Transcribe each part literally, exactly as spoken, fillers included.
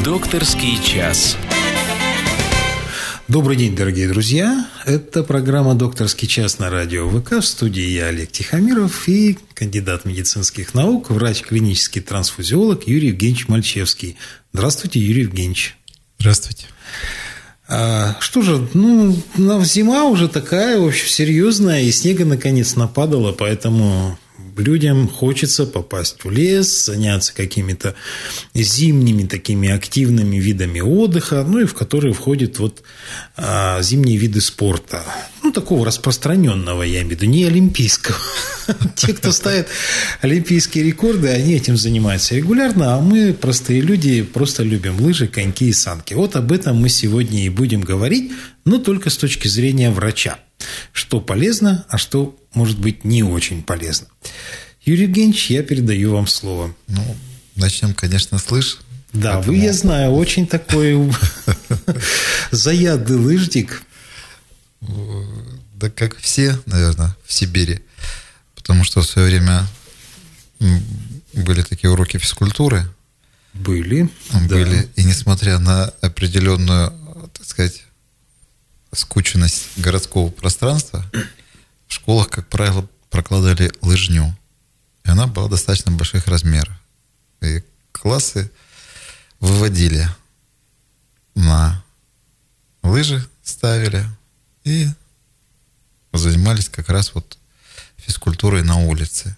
Докторский час. Добрый день, дорогие друзья. Это программа «Докторский час» на радио ВК. В студии я, Олег Тихомиров, и кандидат медицинских наук, врач-клинический трансфузиолог Юрий Евгеньевич Мальчевский. Здравствуйте, Юрий Евгеньевич. Здравствуйте. А, что же, ну, зима уже такая, в общем, серьезная, и снега наконец нападало, поэтому людям хочется попасть в лес, заняться какими-то зимними такими активными видами отдыха, ну и в которые входят вот а, зимние виды спорта. Ну, такого распространенного, я имею в виду, не олимпийского. Те, кто ставит олимпийские рекорды, они этим занимаются регулярно, а мы, простые люди, просто любим лыжи, коньки и санки. Вот об этом мы сегодня и будем говорить, но только с точки зрения врача. Что полезно, а что, может быть, не очень полезно. Юрий Евгеньевич, я передаю вам слово. Ну, начнем, конечно, с лыж. Да, поэтому... вы, я знаю, очень такой заядлый лыжник. Да, как все, наверное, в Сибири. Потому что в свое время были такие уроки физкультуры. Были. Были. Да. И несмотря на определенную, так сказать, скученность городского пространства, в школах, как правило, прокладывали лыжню. И она была достаточно больших размеров. И классы выводили на лыжи, ставили и занимались как раз вот физкультурой на улице.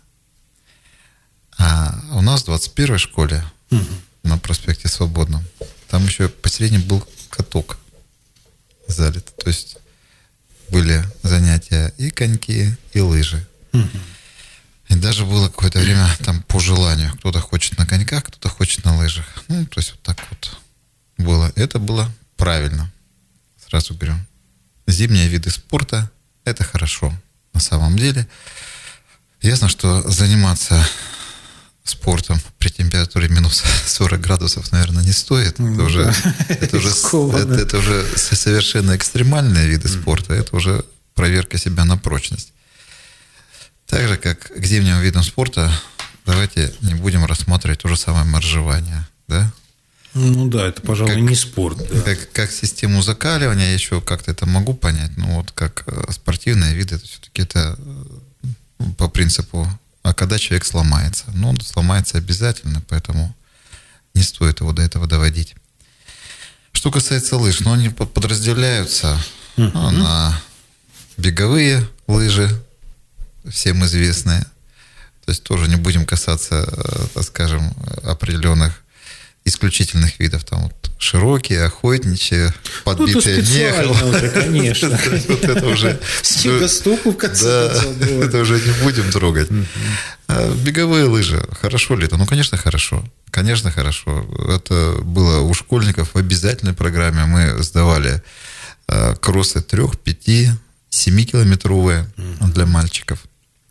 А у нас в двадцать первой школе, угу. на проспекте Свободном, там еще посередине был каток залит. То есть были занятия и коньки, и лыжи. Угу. И даже было какое-то время там по желанию. Кто-то хочет на коньках, кто-то хочет на лыжах. Ну, то есть вот так вот было. Это было правильно. Сразу говорю. Зимние виды спорта – это хорошо. На самом деле. Ясно, что заниматься спортом при температуре минус сорок градусов, наверное, не стоит. Это, да. уже, это, уже, это, это уже совершенно экстремальные виды спорта. Это уже проверка себя на прочность. Так же, как к зимним видам спорта, давайте не будем рассматривать то же самое моржевание. Да? Ну да, это, пожалуй, как, не спорт. Да. Как, как систему закаливания, я еще как-то это могу понять. Но вот как спортивные виды, это все-таки это по принципу, а когда человек сломается? Ну, он сломается обязательно, поэтому не стоит его до этого доводить. Что касается лыж, ну, они подразделяются uh-huh. на беговые лыжи, всем известные. То есть тоже не будем касаться, так скажем, определенных исключительных видов. Там вот широкие, охотничьи, подбитые мехом. Уже, конечно. Вот это уже... Снегоступу, в конце концов. Это уже не будем трогать. Беговые лыжи. Хорошо ли это? Ну, конечно, хорошо. Конечно, хорошо. Это было у школьников в обязательной программе. Мы сдавали кроссы трех, пяти, семикилометровые для мальчиков.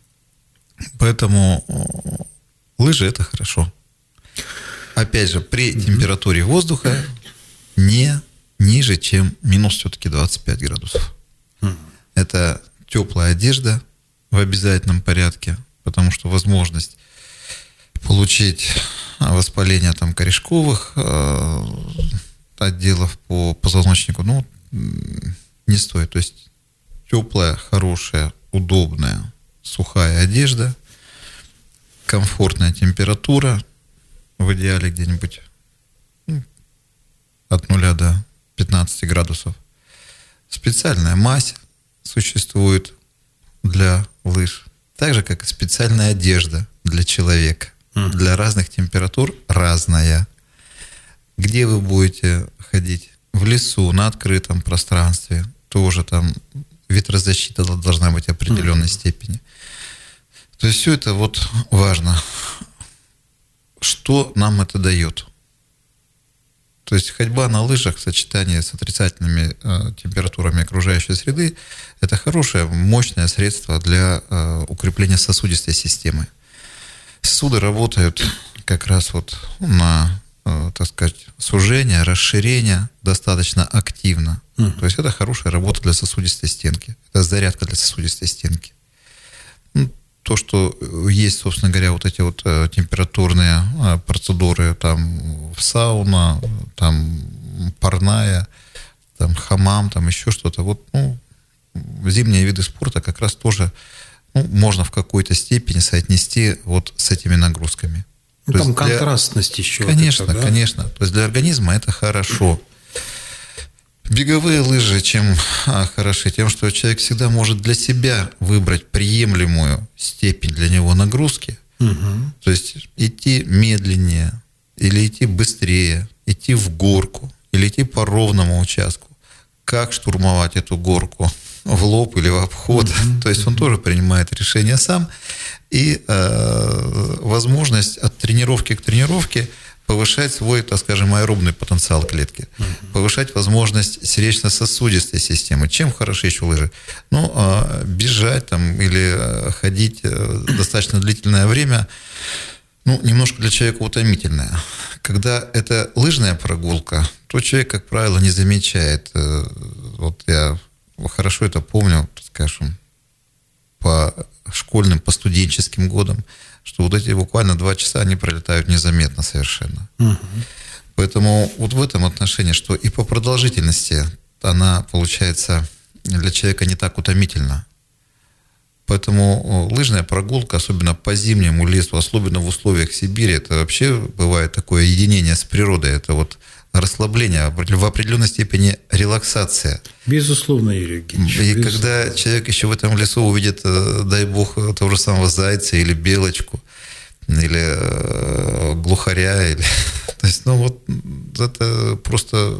Поэтому лыжи – это хорошо. Опять же, при температуре воздуха не ниже, чем минус все-таки двадцать пять градусов. Это теплая одежда в обязательном порядке, потому что возможность получить воспаление там, корешковых э, отделов по позвоночнику, ну, не стоит. То есть теплая, хорошая, удобная, сухая одежда, комфортная температура, в идеале где-нибудь ну, от нуля до пятнадцати градусов. Специальная мазь существует для лыж, так же, как и специальная одежда для человека. Mm. Для разных температур разная. Где вы будете ходить? В лесу, на открытом пространстве, тоже там ветрозащита должна быть определенной mm. степени. То есть все это вот важно. Что нам это дает? То есть ходьба на лыжах в сочетании с отрицательными э, температурами окружающей среды – это хорошее, мощное средство для э, укрепления сосудистой системы. Сосуды работают как раз вот на, э, так сказать, сужение, расширение достаточно активно. Mm-hmm. То есть это хорошая работа для сосудистой стенки. Это зарядка для сосудистой стенки. то, что есть, собственно говоря, вот эти вот температурные процедуры, там сауна, там парная, там хамам, там еще что-то, вот, ну, зимние виды спорта как раз тоже, ну, можно в какой-то степени соотнести вот с этими нагрузками. Ну, там контрастность для... еще. Конечно, это, да? конечно. То есть для организма это хорошо. Беговые лыжи чем а, хороши? Тем, что человек всегда может для себя выбрать приемлемую степень для него нагрузки. Угу. То есть идти медленнее, или идти быстрее, идти в горку, или идти по ровному участку. Как штурмовать эту горку? В лоб или в обход. Угу. То есть он тоже принимает решение сам. И э, возможность от тренировки к тренировке повышать свой, так скажем, аэробный потенциал клетки, uh-huh. повышать возможность сердечно-сосудистой системы. Чем хороши еще лыжи? Ну, бежать там или ходить достаточно длительное время, ну, немножко для человека утомительное. Когда это лыжная прогулка, то человек, как правило, не замечает. Вот я хорошо это помню, скажем, по школьным, по студенческим годам, что вот эти буквально два часа, они пролетают незаметно совершенно. Угу. Поэтому вот в этом отношении, что и по продолжительности она, получается, для человека не так утомительна. Поэтому лыжная прогулка, особенно по зимнему лесу, особенно в условиях Сибири, это вообще бывает такое единение с природой. Это вот расслабление, в определенной степени релаксация. Безусловно, Юрий Евгеньевич. И безусловно. Когда человек еще в этом лесу увидит, дай бог, того же самого зайца или белочку, или глухаря, или... то есть, ну вот, это просто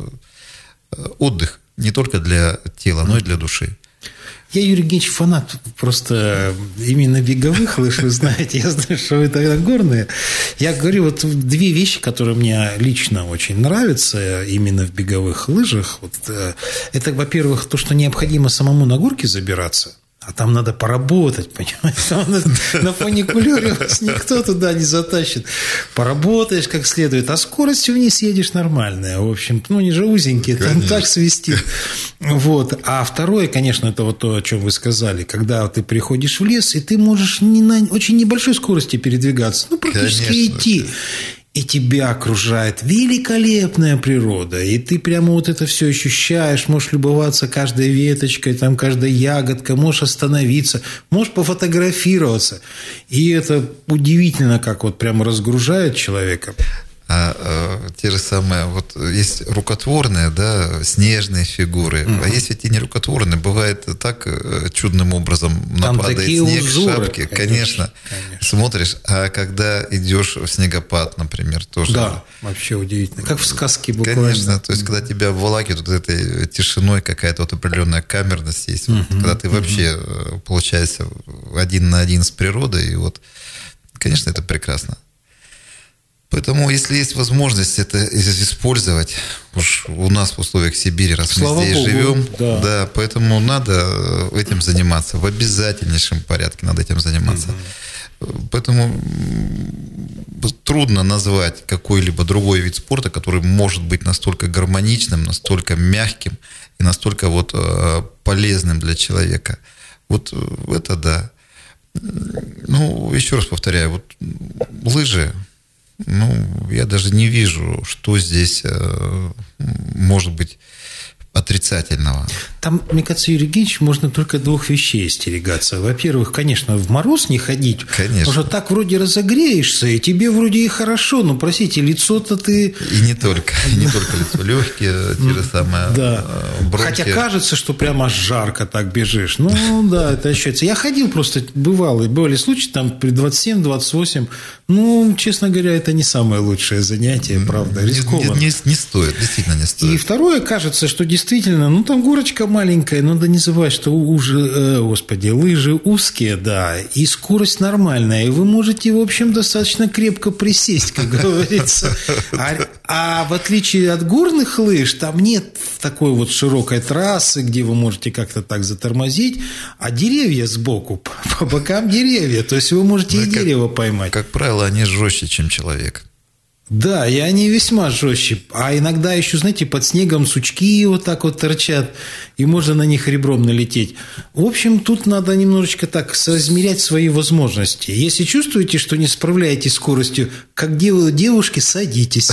отдых не только для тела, но и для души. Я, Юрий Евгеньевич, фанат просто именно беговых лыж, вы знаете. Я знаю, что вы тогда горные. Я говорю, вот две вещи, которые мне лично очень нравятся именно в беговых лыжах. Вот, это, во-первых, то, что необходимо самому на горки забираться. А там надо поработать, понимаете? На фуникулере вас никто туда не затащит. Поработаешь как следует, а скоростью вниз едешь нормальная. В общем, ну, не же узенькие, там так свистит. Вот. А второе, конечно, это вот то, о чем вы сказали. Когда ты приходишь в лес, и ты можешь не на очень небольшой скорости передвигаться, ну, практически конечно, идти. И тебя окружает великолепная природа, и ты прямо вот это все ощущаешь, можешь любоваться каждой веточкой, там, каждой ягодкой, можешь остановиться, можешь пофотографироваться. И это удивительно, как вот прямо разгружает человека. А, а те же самые, вот есть рукотворные, да, снежные фигуры, угу. а есть ведь и нерукотворные, бывает так чудным образом нападает снег, узоры, шапки, конечно, конечно, конечно, смотришь, а когда идешь в снегопад, например, тоже. Да, вообще удивительно, как в сказке буквально. Конечно, то есть, когда тебя обволакивают вот этой тишиной, какая-то вот определенная камерность есть, угу, вот, когда ты угу. вообще получаешься один на один с природой, и вот, конечно, это прекрасно. Поэтому, если есть возможность это использовать, уж у нас в условиях Сибири, раз Слава мы здесь Богу, живем, да. да, поэтому надо этим заниматься, в обязательнейшем порядке надо этим заниматься. Угу. Поэтому трудно назвать какой-либо другой вид спорта, который может быть настолько гармоничным, настолько мягким и настолько вот полезным для человека. Вот это да. Ну, еще раз повторяю, вот лыжи, ну, я даже не вижу, что здесь э, может быть отрицательного. Там, мне кажется, Юрий Евгеньевич, можно только двух вещей остерегаться. Во-первых, конечно, в мороз не ходить. Конечно. Потому что так вроде разогреешься, и тебе вроде и хорошо, но, простите, лицо-то ты... И не только, не только лицо, легкие, те же самые да. бронхи. Хотя кажется, что прямо жарко так бежишь. Ну, да, это ощущается. Я ходил просто, бывало, бывали случаи, там, при двадцать семь - двадцать восемь. Ну, честно говоря, это не самое лучшее занятие, правда, рискованно. Не, не, не стоит, действительно не стоит. И второе, кажется, что действительно, ну, там горочка маленькая, надо не забывать, что уже, э, господи, лыжи узкие, да, и скорость нормальная, и вы можете, в общем, достаточно крепко присесть, как говорится. А, а в отличие от горных лыж, там нет такой вот широкой трассы, где вы можете как-то так затормозить, а деревья сбоку, по, по бокам деревья, то есть вы можете ну, и как, дерево поймать. Как правило, они жестче, чем человек. Да, и они весьма жестче. А иногда еще, знаете, под снегом сучки вот так вот торчат, и можно на них ребром налететь. В общем, тут надо немножечко так соизмерять свои возможности. Если чувствуете, что не справляетесь с скоростью, как делают девушки, садитесь.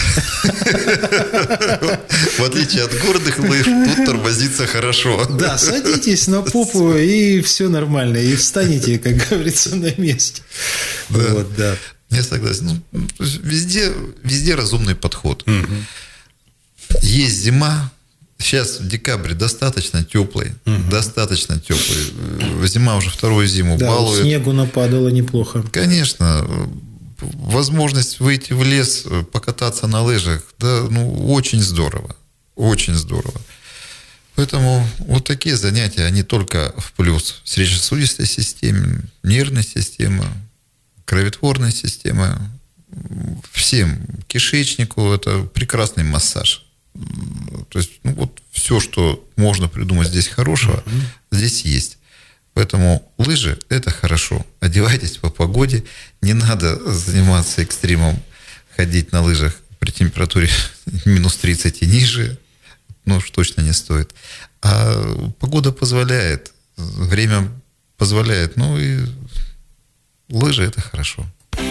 В отличие от горных лыж, тут тормозиться хорошо. Да, садитесь на попу, и все нормально. И встанете, как говорится, на месте. Вот, да. Я согласен. Ну, везде, везде разумный подход. Угу. Есть зима. Сейчас в декабре достаточно теплый. Угу. Достаточно теплый. Зима уже вторую зиму да, балует. Снегу нападало неплохо. Конечно. Возможность выйти в лес, покататься на лыжах, да, ну, очень здорово. Очень здорово. Поэтому вот такие занятия, они только в плюс. Сердечно-сосудистой системе, нервной системе, кроветворная система, всем, кишечнику, это прекрасный массаж. То есть, ну, вот все, что можно придумать здесь хорошего, mm-hmm. здесь есть. Поэтому лыжи – это хорошо. Одевайтесь по погоде, не надо заниматься экстримом, ходить на лыжах при температуре минус тридцать и ниже, ну, уж точно не стоит. А погода позволяет, время позволяет, ну, и лыжи – это хорошо.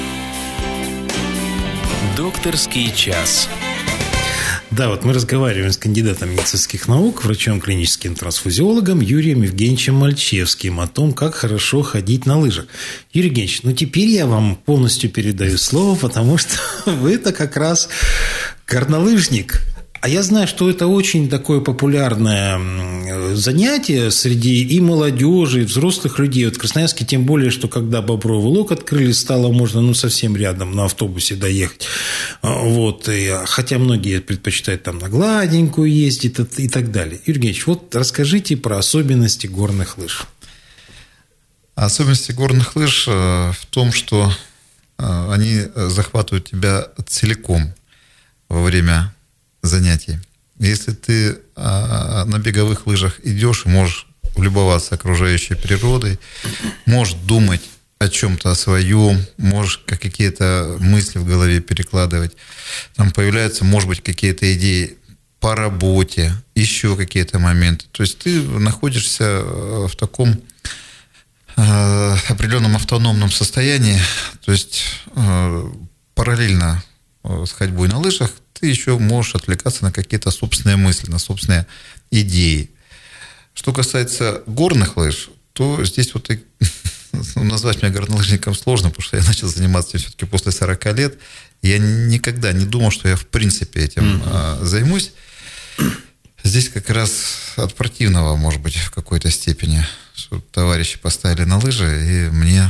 Докторский час. Да, вот мы разговариваем с кандидатом медицинских наук, врачом-клиническим трансфузиологом Юрием Евгеньевичем Мальчевским о том, как хорошо ходить на лыжах. Юрий Евгеньевич, ну теперь я вам полностью передаю слово, потому что вы-то как раз горнолыжник. А я знаю, что это очень такое популярное занятие среди и молодежи, и взрослых людей. Вот в Красноярске тем более, что когда Бобровый Лог открыли, стало можно ну, совсем рядом на автобусе доехать. Вот. И, хотя многие предпочитают там на гладенькую ездить и так далее. Юрий Евгеньевич, вот расскажите про особенности горных лыж. Особенности горных лыж в том, что они захватывают тебя целиком во время занятий. Если ты а, на беговых лыжах идешь и можешь любоваться окружающей природой, можешь думать о чем-то, о своем, можешь какие-то мысли в голове перекладывать, там появляются, может быть, какие-то идеи по работе, еще какие-то моменты. То есть ты находишься в таком э, определенном автономном состоянии, то есть э, параллельно с ходьбой на лыжах ты еще можешь отвлекаться на какие-то собственные мысли, на собственные идеи. Что касается горных лыж, то здесь вот и, назвать меня горнолыжником сложно, потому что я начал заниматься все-таки после сорока лет. Я никогда не думал, что я в принципе этим mm-hmm. займусь. Здесь как раз от противного, может быть, в какой-то степени, что товарищи поставили на лыжи, и мне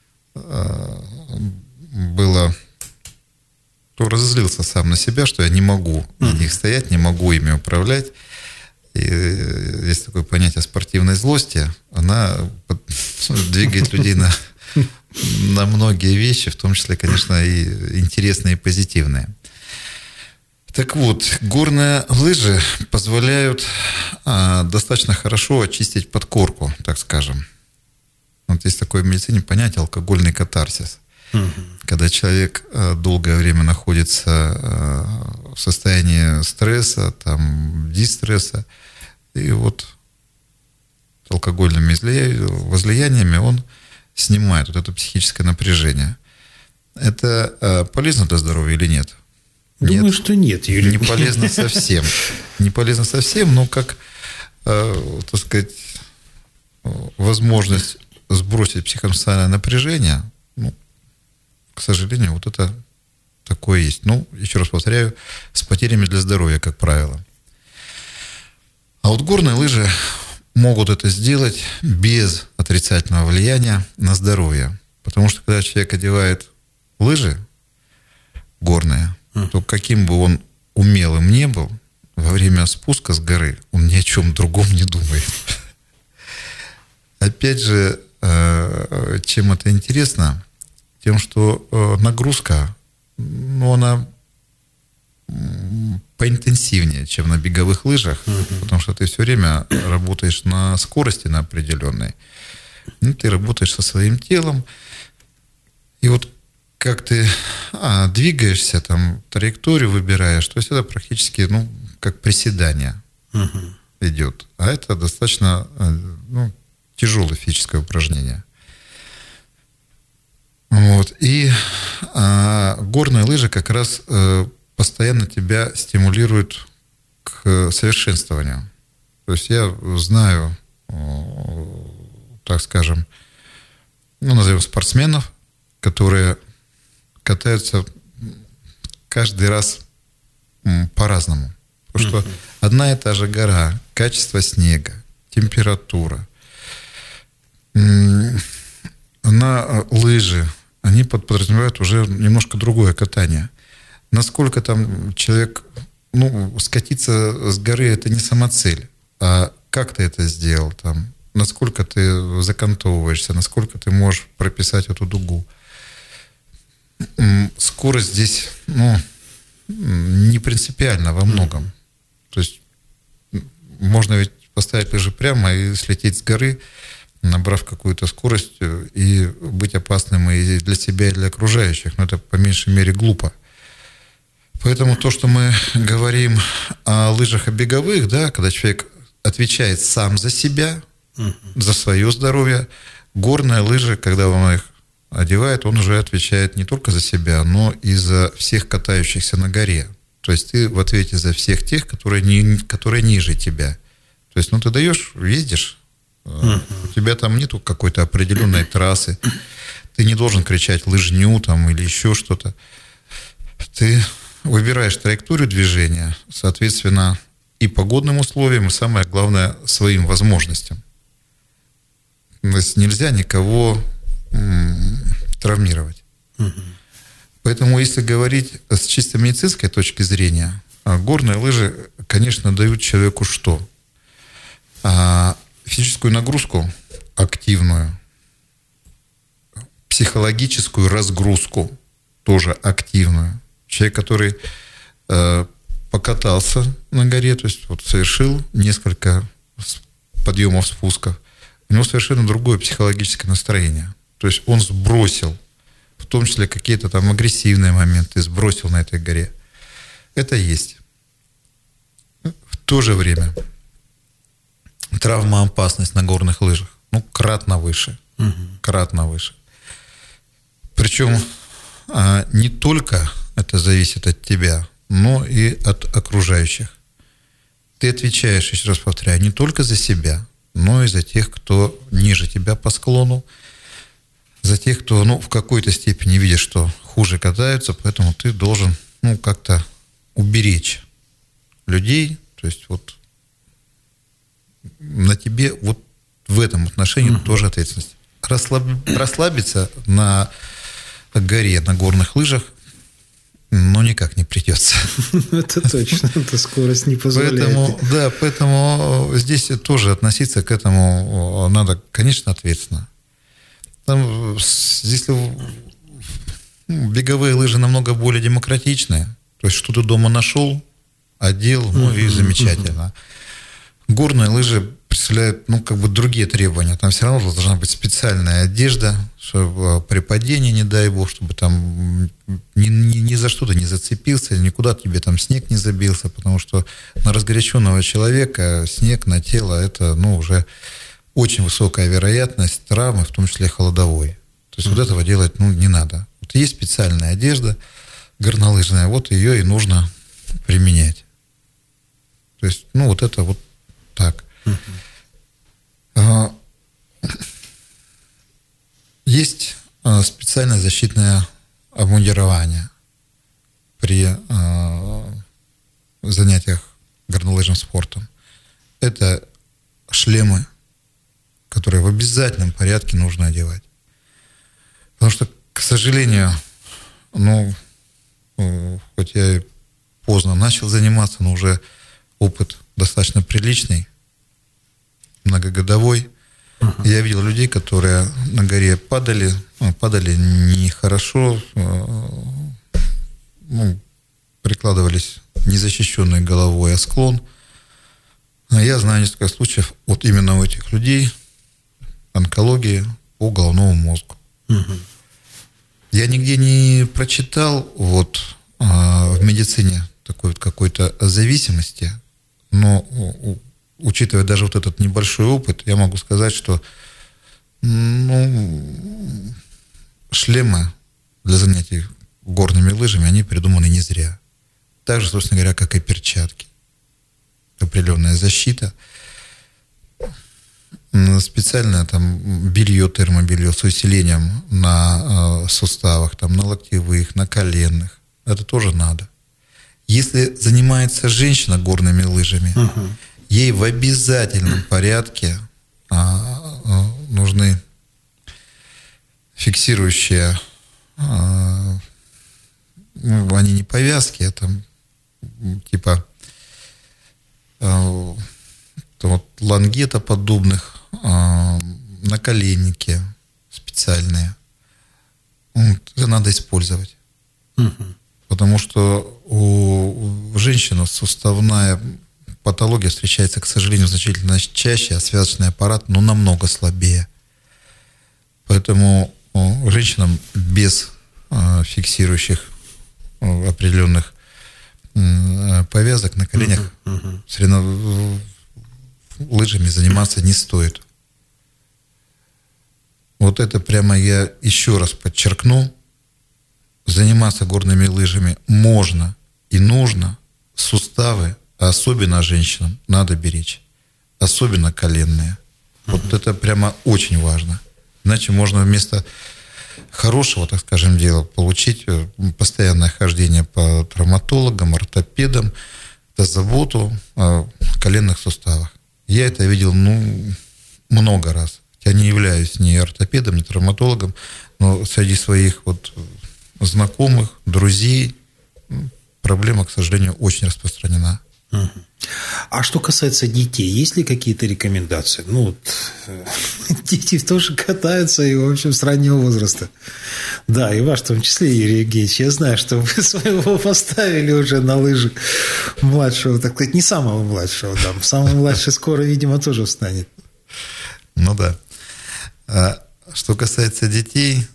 было... то разозлился сам на себя, что я не могу на них стоять, не могу ими управлять. И есть такое понятие спортивной злости. Она двигает людей на, на многие вещи, в том числе, конечно, и интересные, и позитивные. Так вот, горные лыжи позволяют а, достаточно хорошо очистить подкорку, так скажем. Вот есть такое в медицине понятие алкогольный катарсис. Угу. Когда человек долгое время находится в состоянии стресса, там, дистресса, и вот с алкогольными возлияниями он снимает вот это психическое напряжение. Это полезно для здоровья или нет? Думаю, нет. что нет, Юрий. Не полезно совсем. Не полезно совсем, но как, так сказать, возможность сбросить психоэмоциональное напряжение, ну, к сожалению, вот это такое есть. Ну, еще раз повторяю, с потерями для здоровья, как правило. А вот горные лыжи могут это сделать без отрицательного влияния на здоровье. Потому что, когда человек одевает лыжи горные, то каким бы он умелым не был, во время спуска с горы он ни о чем другом не думает. Опять же, чем это интересно? Тем, что нагрузка, ну, она поинтенсивнее, чем на беговых лыжах, uh-huh. потому что ты все время работаешь на скорости на определенной. Ну, ты работаешь со своим телом. И вот как ты а, двигаешься, там, траекторию выбираешь, то есть это практически, ну, как приседание угу. идет. А это достаточно, ну, тяжелое физическое упражнение. Вот. И а, горные лыжи как раз а, постоянно тебя стимулируют к совершенствованию. То есть я знаю, так скажем, ну, назовем спортсменов, которые катаются каждый раз по-разному. Потому что одна и та же гора, качество снега, температура, на лыжи, они подразумевают уже немножко другое катание. Насколько там человек, ну, скатиться с горы, это не самоцель, а как ты это сделал, там, насколько ты закантовываешься, насколько ты можешь прописать эту дугу. Скорость здесь, ну, не принципиальна во многом. То есть можно ведь поставить лыжи прямо и слететь с горы, набрав какую-то скорость, и быть опасным и для себя, и для окружающих. Но это по меньшей мере глупо. Поэтому то, что мы говорим о лыжах, о беговых, да, когда человек отвечает сам за себя, uh-huh. за свое здоровье, горные лыжи, когда он их одевает, он уже отвечает не только за себя, но и за всех катающихся на горе. То есть ты в ответе за всех тех, которые, не, которые ниже тебя. То есть, ну, ты даешь, ездишь, uh-huh. у тебя там нету какой-то определенной трассы, ты не должен кричать лыжню там или еще что-то. Ты выбираешь траекторию движения, соответственно, и погодным условиям, и самое главное, своим возможностям. То есть нельзя никого м- травмировать. Угу. Поэтому, если говорить с чисто медицинской точки зрения, горные лыжи, конечно, дают человеку что? А физическую нагрузку активную, психологическую разгрузку тоже активную. Человек, который э, покатался на горе, то есть вот совершил несколько подъемов, спусков, у него совершенно другое психологическое настроение. То есть он сбросил, в том числе какие-то там агрессивные моменты, сбросил на этой горе. Это есть. В то же время травмоопасность на горных лыжах, ну, кратно выше. Угу. Кратно выше. Причем а, не только это зависит от тебя, но и от окружающих. Ты отвечаешь, еще раз повторяю, не только за себя, но и за тех, кто ниже тебя по склону, за тех, кто, ну, в какой-то степени видит, что хуже катаются, поэтому ты должен, ну, как-то уберечь людей. То есть вот на тебе вот в этом отношении mm-hmm. тоже ответственность. Расслаб... Расслабиться на горе, на горных лыжах, но никак не придется. Это точно, эта скорость не позволяет. Поэтому, да, поэтому здесь тоже относиться к этому надо, конечно, ответственно. Там, если беговые лыжи намного более демократичные, то есть что ты дома нашел, одел, ну uh-huh, и замечательно. Uh-huh. Горные лыжи представляют, ну, как бы другие требования. Там все равно должна быть специальная одежда, чтобы при падении, не дай бог, чтобы там ни, ни, ни за что ты не зацепился, никуда тебе там снег не забился, потому что на разгоряченного человека снег на тело – это, ну, уже очень высокая вероятность травмы, в том числе холодовой. То есть mm-hmm. вот этого делать, ну, не надо. Вот есть специальная одежда горнолыжная, вот ее и нужно применять. То есть, ну, вот это вот так. Uh-huh. Есть специальное защитное обмундирование при занятиях горнолыжным спортом. Это шлемы, которые в обязательном порядке нужно одевать. Потому что, к сожалению, ну, хоть я и поздно начал заниматься, но уже опыт достаточно приличный, многогодовой. Uh-huh. Я видел людей, которые на горе падали, падали нехорошо, ну, прикладывались незащищенной головой о склон. А я знаю несколько случаев вот именно у этих людей онкологии по головному мозгу. Uh-huh. Я нигде не прочитал вот в медицине такой вот какой-то зависимости, но учитывая даже вот этот небольшой опыт, я могу сказать, что ну, шлемы для занятий горными лыжами, они придуманы не зря. Так же, собственно говоря, как и перчатки. Определенная защита. Специальное там белье, термобелье с усилением на э, суставах, там, на локтевых, на коленных. Это тоже надо. Если занимается женщина горными лыжами, uh-huh. ей в обязательном порядке а, а, нужны фиксирующие, а, ну, они не повязки, а там типа а, вот, лангетоподобных, а, наколенники специальные. Вот, это надо использовать. Uh-huh. Потому что у женщины суставная патология встречается, к сожалению, значительно чаще, а связочный аппарат, ну, намного слабее. Поэтому женщинам без э, фиксирующих э, определенных э, повязок на коленях uh-huh, uh-huh. соревнов... лыжами заниматься не стоит. Вот это прямо я еще раз подчеркну. Заниматься горными лыжами можно и нужно. Суставы, а особенно женщинам, надо беречь. Особенно коленные. Вот uh-huh. это прямо очень важно. Иначе можно вместо хорошего, так скажем, дела получить постоянное хождение по травматологам, ортопедам, заботу о коленных суставах. Я это видел, ну, много раз. Я не являюсь ни ортопедом, ни травматологом, но среди своих вот знакомых, друзей проблема, к сожалению, очень распространена. Угу. А что касается детей, есть ли какие-то рекомендации? Ну, вот, дети тоже катаются, и, в общем, с раннего возраста. Да, и ваш в том числе, Юрий Евгеньевич. Я знаю, что вы своего поставили уже на лыжи младшего, так сказать, не самого младшего, да. Самый младший скоро, видимо, тоже встанет. Ну да. А что касается детей,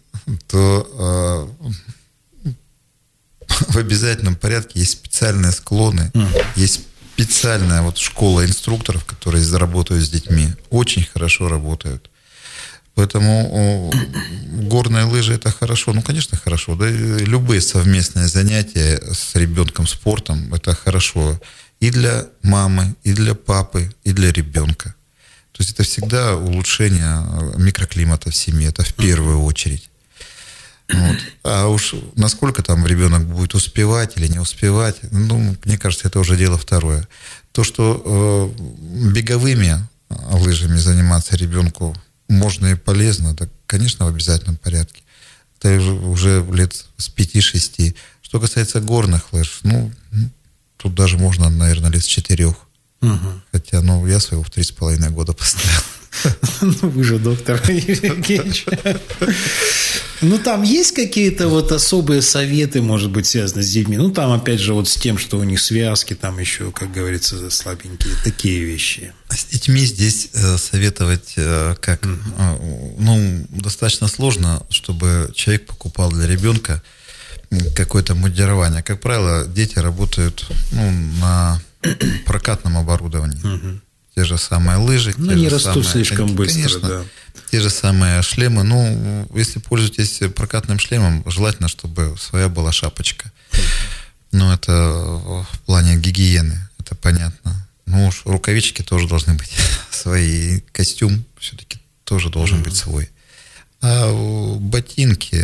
то э, в обязательном порядке есть специальные склоны, mm. есть специальная вот школа инструкторов, которые работают с детьми, очень хорошо работают. Поэтому горные лыжи — это хорошо. Ну, конечно, хорошо. Да, любые совместные занятия с ребенком спортом — это хорошо и для мамы, и для папы, и для ребенка. То есть это всегда улучшение микроклимата в семье, это в первую очередь. Вот. А уж насколько там ребенок будет успевать или не успевать, ну, мне кажется, это уже дело второе. То, что э, беговыми лыжами заниматься ребенку можно и полезно, да, конечно, в обязательном порядке. Это уже, уже лет с пяти-шести. Что касается горных лыж, ну, тут даже можно, наверное, лет с четырех. Угу. Хотя, ну, я своего в три с половиной года поставил. Ну, вы же доктор Юрий Евгеньевич. Ну, там есть какие-то вот особые советы, может быть, связанные с детьми? Ну, там, опять же, вот с тем, что у них связки, там еще, как говорится, слабенькие, такие вещи. С детьми здесь советовать как? Mm-hmm. Ну, достаточно сложно, чтобы человек покупал для ребенка какое-то модерирование. Как правило, дети работают, ну, на прокатном оборудовании. Mm-hmm. Те же самые лыжи. Ну, не растут самые, слишком быстро, конечно, да. Те же самые шлемы. Ну, если пользуетесь прокатным шлемом, желательно, чтобы своя была шапочка. Ну, это в плане гигиены, это понятно. Ну, уж рукавички тоже должны быть свои. Костюм все-таки тоже должен mm-hmm. быть свой. А ботинки,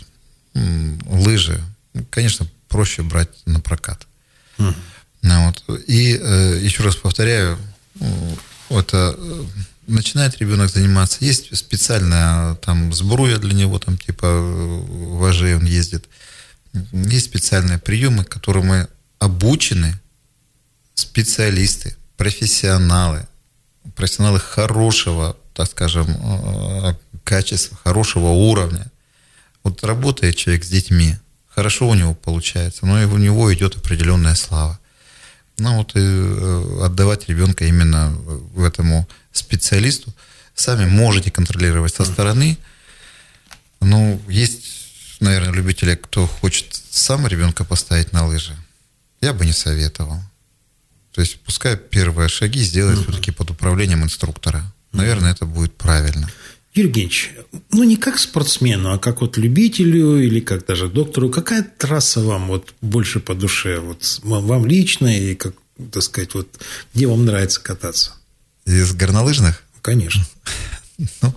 лыжи, конечно, проще брать на прокат. Mm-hmm. Ну, вот. И э, еще раз повторяю, это начинает ребенок заниматься, есть специальная там сбруя для него, там типа вожей он ездит, есть специальные приемы, которым мы обучены специалисты, профессионалы, профессионалы хорошего, так скажем, качества, хорошего уровня. Вот работает человек с детьми, хорошо у него получается, но и у него идет определенная слава. Ну вот и отдавать ребенка именно в этому специалисту. Сами можете контролировать со стороны. Ну, есть наверное, любителей, кто хочет сам ребенка поставить на лыжи, я бы не советовал. То есть пускай первые шаги сделает uh-huh. все-таки под управлением инструктора. Наверное, uh-huh. это будет правильно. Юрий Евгеньевич, ну не как спортсмену, а как вот любителю или как даже доктору, какая трасса вам вот больше по душе? Вот вам лично и, как, так сказать, вот где вам нравится кататься? Из горнолыжных? Конечно. Ну,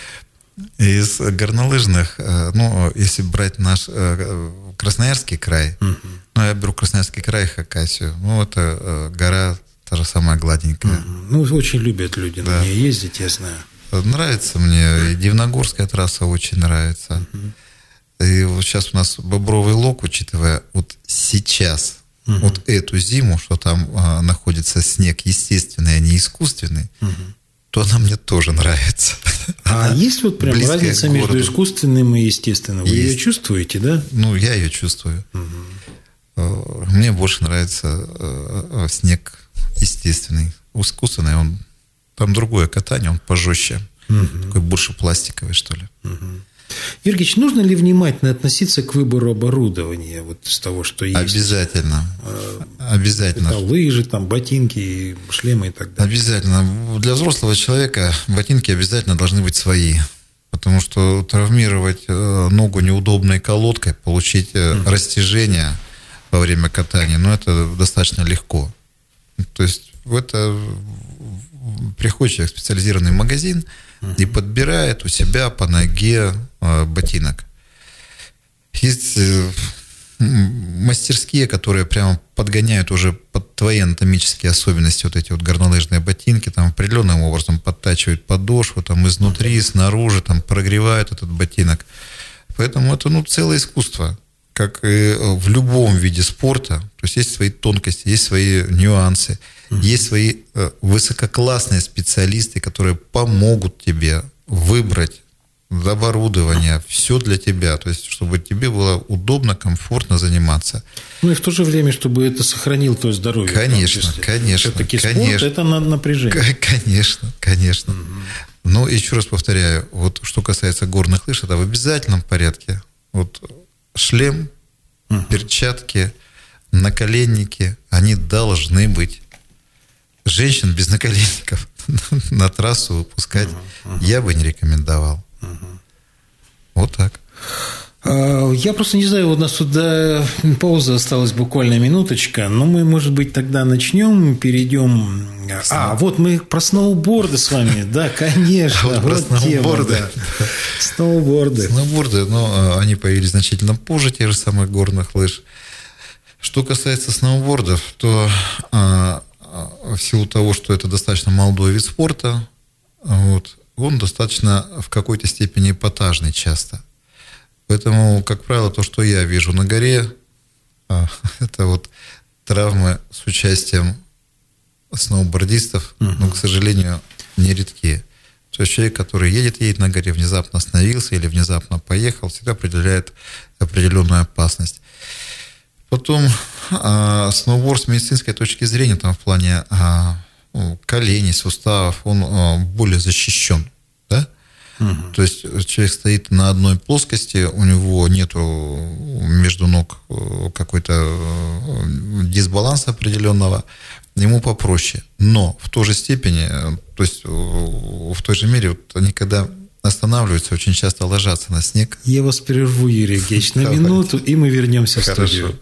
из горнолыжных, ну, если брать наш Красноярский край, uh-huh. ну, я беру Красноярский край и Хакасию, ну, это гора та же самая гладенькая. Uh-huh. Ну, очень любят люди да. на ней ездить, я знаю. Нравится мне, и Дивногорская трасса очень нравится. Uh-huh. И вот сейчас у нас Бобровый Лог, учитывая вот сейчас, uh-huh. вот эту зиму, что там а, находится снег естественный, а не искусственный, uh-huh. то она мне тоже нравится. А есть вот прям разница между искусственным и естественным? Вы есть. Ее чувствуете, да? Ну, я ее чувствую. Угу. Мне больше нравится снег естественный. Искусственный, он там другое катание, он пожестче. Угу. Такой больше пластиковый, что ли. Угу. Юрий Ильич, нужно ли внимательно относиться к выбору оборудования вот из того, что есть? Обязательно. Обязательно. Это лыжи, там, ботинки, шлемы и так далее. Обязательно. Для взрослого человека ботинки обязательно должны быть свои. Потому что травмировать ногу неудобной колодкой, получить mm. растяжение во время катания, ну, это достаточно легко. То есть это приходит человек в специализированный магазин uh-huh. и подбирает у себя по ноге э, ботинок. Есть э, мастерские, которые прямо подгоняют уже под твои анатомические особенности вот эти вот горнолыжные ботинки, там определенным образом подтачивают подошву, там изнутри, снаружи, там прогревают этот ботинок. Поэтому это, ну, целое искусство, как и в любом виде спорта. То есть есть свои тонкости, есть свои нюансы. Uh-huh. Есть свои э, высококлассные специалисты, которые помогут тебе выбрать оборудование, все для тебя, то есть чтобы тебе было удобно, комфортно заниматься. Ну и в то же время, чтобы это сохранило твое здоровье. Конечно, конечно. Все-таки конечно, спорт – это надо напряжение. Конечно, конечно. Угу. Но еще раз повторяю, вот что касается горных лыж, это в обязательном порядке. Вот шлем, угу. перчатки, наколенники, они должны быть. Женщин без наколенников на трассу выпускать угу, угу. я бы не рекомендовал. Угу. Вот так. Я просто не знаю, у нас тут до паузы осталась буквально минуточка, но мы, может быть, тогда начнем, перейдем. А, вот мы про сноуборды с вами, да, конечно. Вот про сноуборды. Сноуборды. Сноуборды, но они появились значительно позже тех же самых горных лыж. Что касается сноубордов, то в силу того, что это достаточно молодой вид спорта, вот, он достаточно в какой-то степени эпатажный часто. Поэтому, как правило, то, что я вижу на горе, это вот травмы с участием сноубордистов, uh-huh. но, к сожалению, нередки. То есть человек, который едет, едет на горе, внезапно остановился или внезапно поехал, всегда определяет определенную опасность. Потом а, сноуборд с медицинской точки зрения, там в плане а, коленей, суставов, он а, более защищен, да? Угу. То есть человек стоит на одной плоскости, у него нету между ног какой-то дисбаланса определенного, ему попроще. Но в той же степени, то есть в той же мере, вот они когда останавливаются, очень часто ложатся на снег. Я вас прерву, Юрий Евгеньевич, на минуту, и мы вернемся в студию.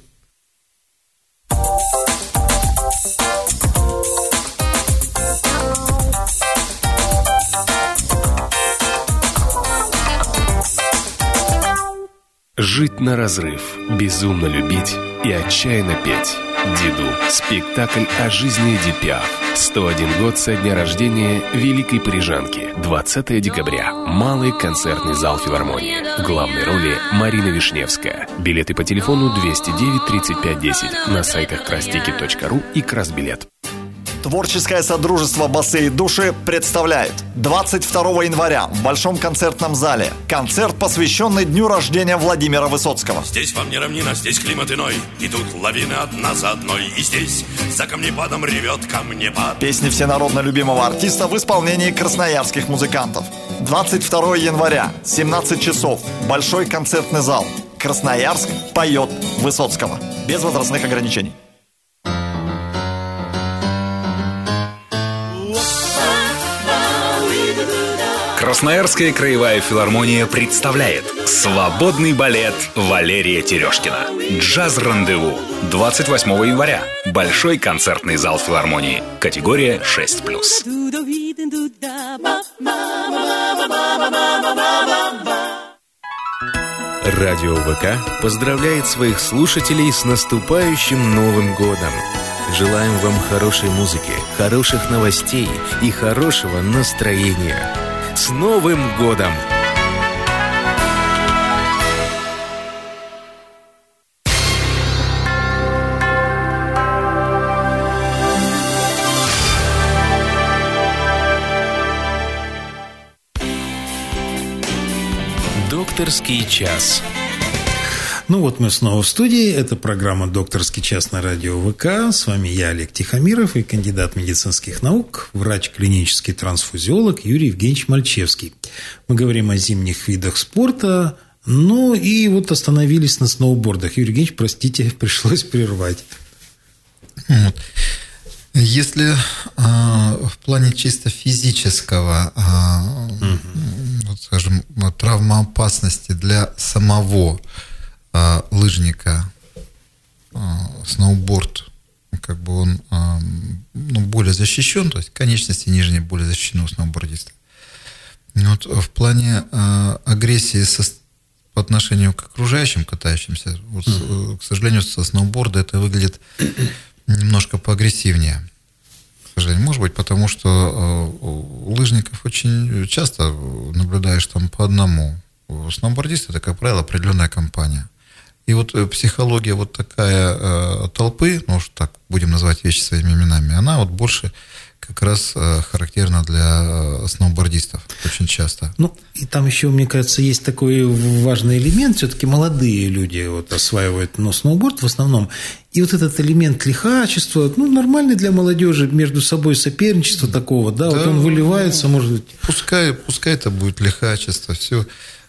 Жить на разрыв, безумно любить и отчаянно петь. Диду. Спектакль о жизни Эдит Пиаф. сто один год со дня рождения великой парижанки. двадцатого декабря. Малый концертный зал филармонии. В главной роли Марина Вишневская. Билеты по телефону двести девять тридцать пять десять на сайтах крастикет точка ру и Красбилет. Творческое содружество «Басы и души» представляет двадцать второго января в Большом концертном зале концерт, посвященный дню рождения Владимира Высоцкого. Здесь вам не равнина, здесь климат иной, и тут лавины одна за одной, и здесь за камнепадом ревет камнепад. Песни всенародно любимого артиста в исполнении красноярских музыкантов. двадцать второго января, семнадцать часов, Большой концертный зал. Красноярск поет Высоцкого. Без возрастных ограничений. Красноярская краевая филармония представляет свободный балет Валерия Терешкина. Джаз-рандеву. двадцать восьмого января. Большой концертный зал филармонии. Категория шесть плюс. Радио ВК поздравляет своих слушателей с наступающим Новым годом. Желаем вам хорошей музыки, хороших новостей и хорошего настроения. С Новым годом! Докторский час. Ну вот мы снова в студии. Это программа «Докторский час» на радио ВК. С вами я, Олег Тихомиров, и кандидат медицинских наук, врач-клинический трансфузиолог Юрий Евгеньевич Мальчевский. Мы говорим о зимних видах спорта. Ну и вот остановились на сноубордах. Юрий Евгеньевич, простите, пришлось прервать. Если э, в плане чисто физического, э, угу. вот, скажем, травмоопасности для самого э, лыжника, э, сноуборд, как бы он э, ну, более защищен, то есть конечности нижние более защищены у сноубордиста. Вот, в плане э, агрессии со, по отношению к окружающим катающимся, вот, угу. к сожалению, со сноуборда это выглядит немножко поагрессивнее, к сожалению. Может быть, потому что у лыжников очень часто наблюдаешь там по одному. У сноубордиста это, как правило, определенная компания. И вот психология вот такая э, толпы, ну, так будем называть вещи своими именами, она вот больше как раз э, характерна для сноубордистов очень часто. Ну, и там еще, мне кажется, есть такой важный элемент. Все-таки молодые люди вот осваивают ну, сноуборд в основном. И вот этот элемент лихачества, ну, нормальный для молодежи, между собой соперничество такого, да, да вот он выливается, может быть. Пускай, пускай это будет лихачество, все.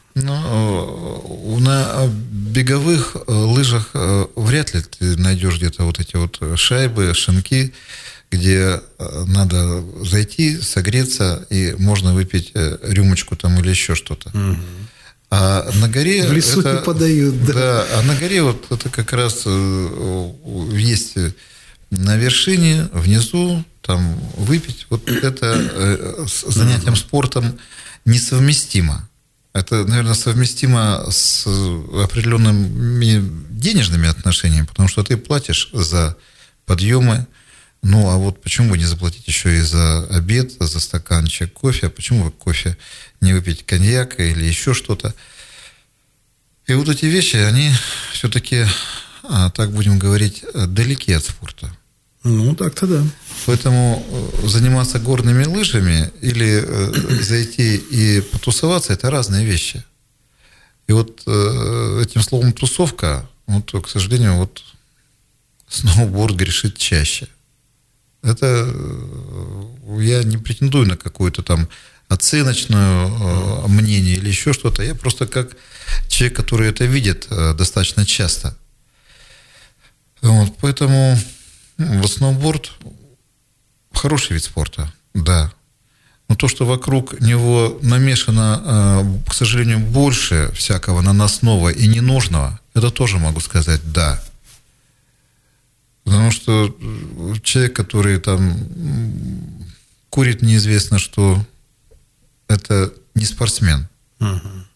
Но на беговых лыжах вряд ли ты найдешь где-то вот эти вот шайбы, шинки, где надо зайти, согреться, и можно выпить рюмочку там или еще что-то. Угу. А на горе... В лесу это, не подают, да. Да, а на горе вот это как раз есть на вершине, внизу, там выпить. Вот это с занятием спортом несовместимо. Это, наверное, совместимо с определенными денежными отношениями, потому что ты платишь за подъемы. Ну, а вот почему бы не заплатить еще и за обед, за стаканчик кофе? А почему бы кофе не выпить коньяк или еще что-то? И вот эти вещи, они все-таки, так будем говорить, далеки от спорта. Ну, так-то да. Поэтому заниматься горными лыжами или зайти и потусоваться – это разные вещи. И вот этим словом «тусовка», вот, к сожалению, вот сноуборд грешит чаще. Это я не претендую на какое-то там оценочное мнение или еще что-то. Я просто как человек, который это видит достаточно часто. Вот, поэтому вот сноуборд хороший вид спорта, да. Но то, что вокруг него намешано, к сожалению, больше всякого наносного и ненужного, это тоже могу сказать «да». Потому что человек, который там курит неизвестно что, это не спортсмен. Uh-huh.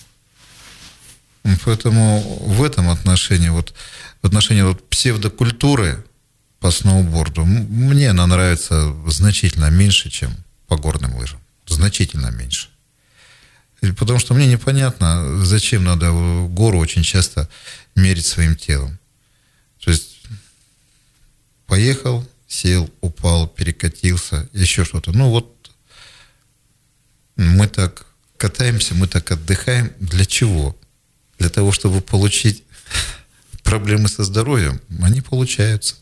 Поэтому в этом отношении, вот, в отношении вот псевдокультуры по сноуборду, мне она нравится значительно меньше, чем по горным лыжам. Значительно меньше. Потому что мне непонятно, зачем надо гору очень часто мерить своим телом. То есть поехал, сел, упал, перекатился, еще что-то. Ну вот мы так катаемся, мы так отдыхаем. Для чего? Для того, чтобы получить проблемы со здоровьем. Они получаются.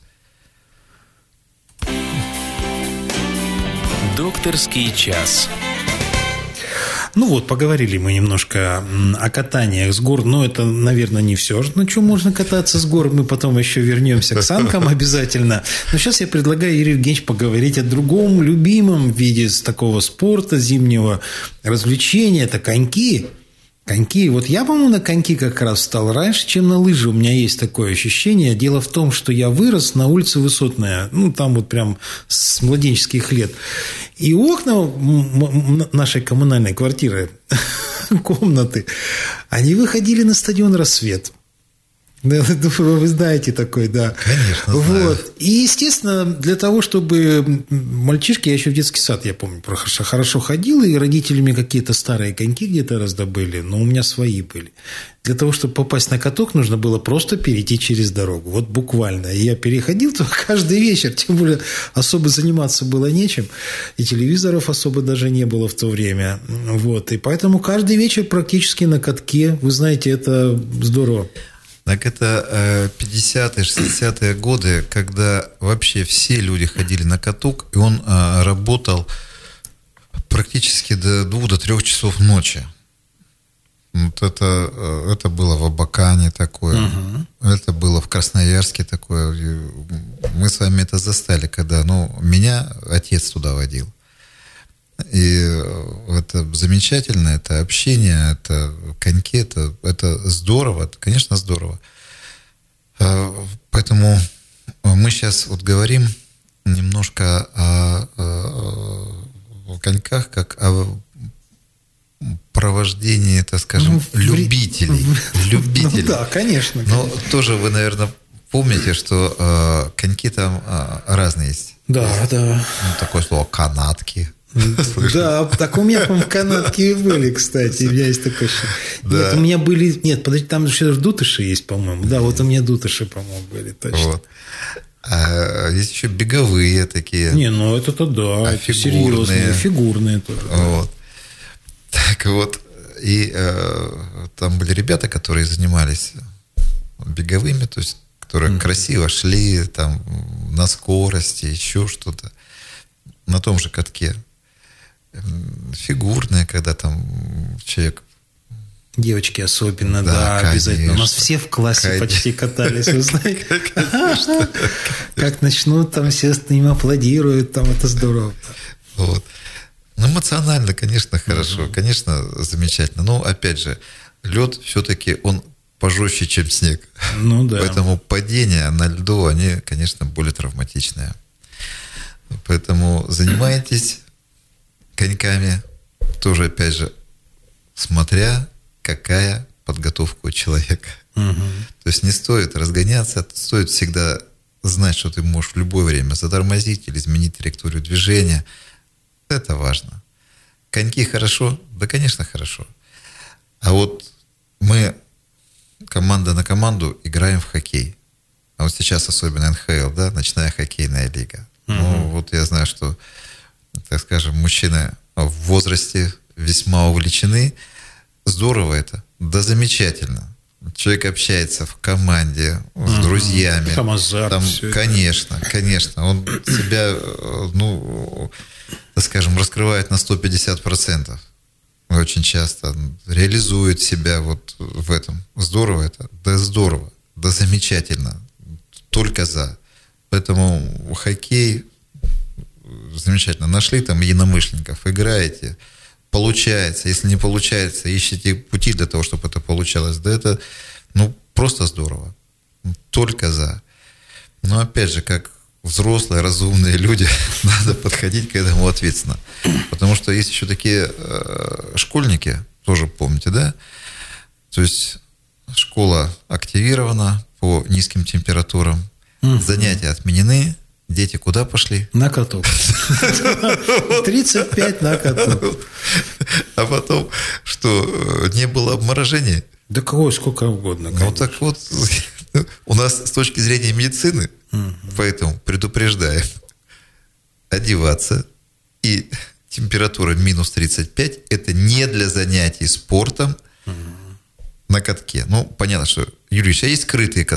Докторский час. Ну вот, поговорили мы немножко о катаниях с гор, но это, наверное, не все, на чем можно кататься с гор. Мы потом еще вернемся к санкам обязательно. Но сейчас я предлагаю, Юрий Евгеньевич, поговорить о другом любимом виде такого спорта, зимнего развлечения. Это коньки. Коньки. Вот я, по-моему, на коньки как раз встал раньше, чем на лыжи. У меня есть такое ощущение. Дело в том, что я вырос на улице Высотная. Ну, там вот прям с младенческих лет. И окна нашей коммунальной квартиры, комнаты, они выходили на стадион «Рассвет». Вы знаете такой, да. Конечно, вот. знаю. И, естественно, для того, чтобы мальчишки, я еще в детский сад, я помню, хорошо ходил, и родители мне какие-то старые коньки где-то раздобыли, но у меня свои были. Для того, чтобы попасть на каток, нужно было просто перейти через дорогу. Вот буквально. И я переходил туда каждый вечер, тем более особо заниматься было нечем, и телевизоров особо даже не было в то время. Вот. И поэтому каждый вечер практически на катке. Вы знаете, это здорово. Так это пятидесятые, шестидесятые годы, когда вообще все люди ходили на каток, и он работал практически до двух, до трех часов ночи. Вот это, это было в Абакане такое, uh-huh. это было в Красноярске такое. Мы с вами это застали, когда, ну, меня отец туда водил. И это замечательно, это общение, это коньки, это, это здорово, это, конечно, здорово. Поэтому мы сейчас вот говорим немножко о, о коньках, как о провождении, так скажем, ну, любителей. любителей. Ну, да, конечно. Но конечно. Тоже вы, наверное, помните, что э, коньки там э, разные есть. Да, есть, да. Ну, такое слово «канатки». Да, так у меня, по-моему, канатки и были, кстати. У меня есть такое. Да. Нет, у меня были. Нет, подожди, там еще дутыши есть, по-моему. Да, вот у меня дутыши, по-моему, были, точно. Вот. А есть еще беговые такие. Не, ну это-то да, а это фигурные. серьезные, фигурные тоже. Вот. Так вот, и э, там были ребята, которые занимались беговыми, то есть, которые mm-hmm. красиво шли там на скорости, еще что-то, на том же катке. Фигурные, когда там человек... Девочки особенно, да, да обязательно. Конечно. У нас все в классе конечно. Почти катались, вы знаете. Как начнут, там все им аплодируют, там это здорово. Вот. Ну, эмоционально, конечно, хорошо, конечно, замечательно. Но, опять же, лед все-таки, он пожестче, чем снег. Ну, да. Поэтому падения на льду, они, конечно, более травматичные. Поэтому занимайтесь коньками, тоже, опять же, смотря какая подготовка у человека. Угу. То есть не стоит разгоняться, стоит всегда знать, что ты можешь в любое время затормозить или изменить траекторию движения. Это важно. Коньки хорошо? Да, конечно, хорошо. А вот мы, команда на команду, играем в хоккей. А вот сейчас особенно эн ха эл, да, ночная хоккейная лига. Uh-huh. Ну, вот я знаю, что, так скажем, мужчины в возрасте весьма увлечены. Здорово это, да замечательно. Человек общается в команде, с uh-huh. друзьями. Там азарт. Там, конечно, это. конечно. Он себя, ну, так скажем, раскрывает на сто пятьдесят процентов. Очень часто реализует себя вот в этом. Здорово это? Да здорово, да замечательно. Только за. Поэтому хоккей замечательно. Нашли там единомышленников, играете, получается. Если не получается, ищите пути для того, чтобы это получалось. Да это, ну, просто здорово. Только за. Но опять же, как взрослые, разумные люди, надо подходить к этому ответственно. Потому что есть еще такие э, школьники, тоже помните, да? То есть школа активирована по низким температурам. Mm-hmm. Занятия отменены. Дети куда пошли? На каток. тридцать пять на каток. А потом, что, не было обморожения? Да кого сколько угодно. Ну так вот, у нас с точки зрения медицины, mm-hmm. поэтому предупреждаем, одеваться. И температура минус тридцать пять – это не для занятий спортом mm-hmm. на катке. Ну, понятно, что, Юрий, а есть скрытые катки?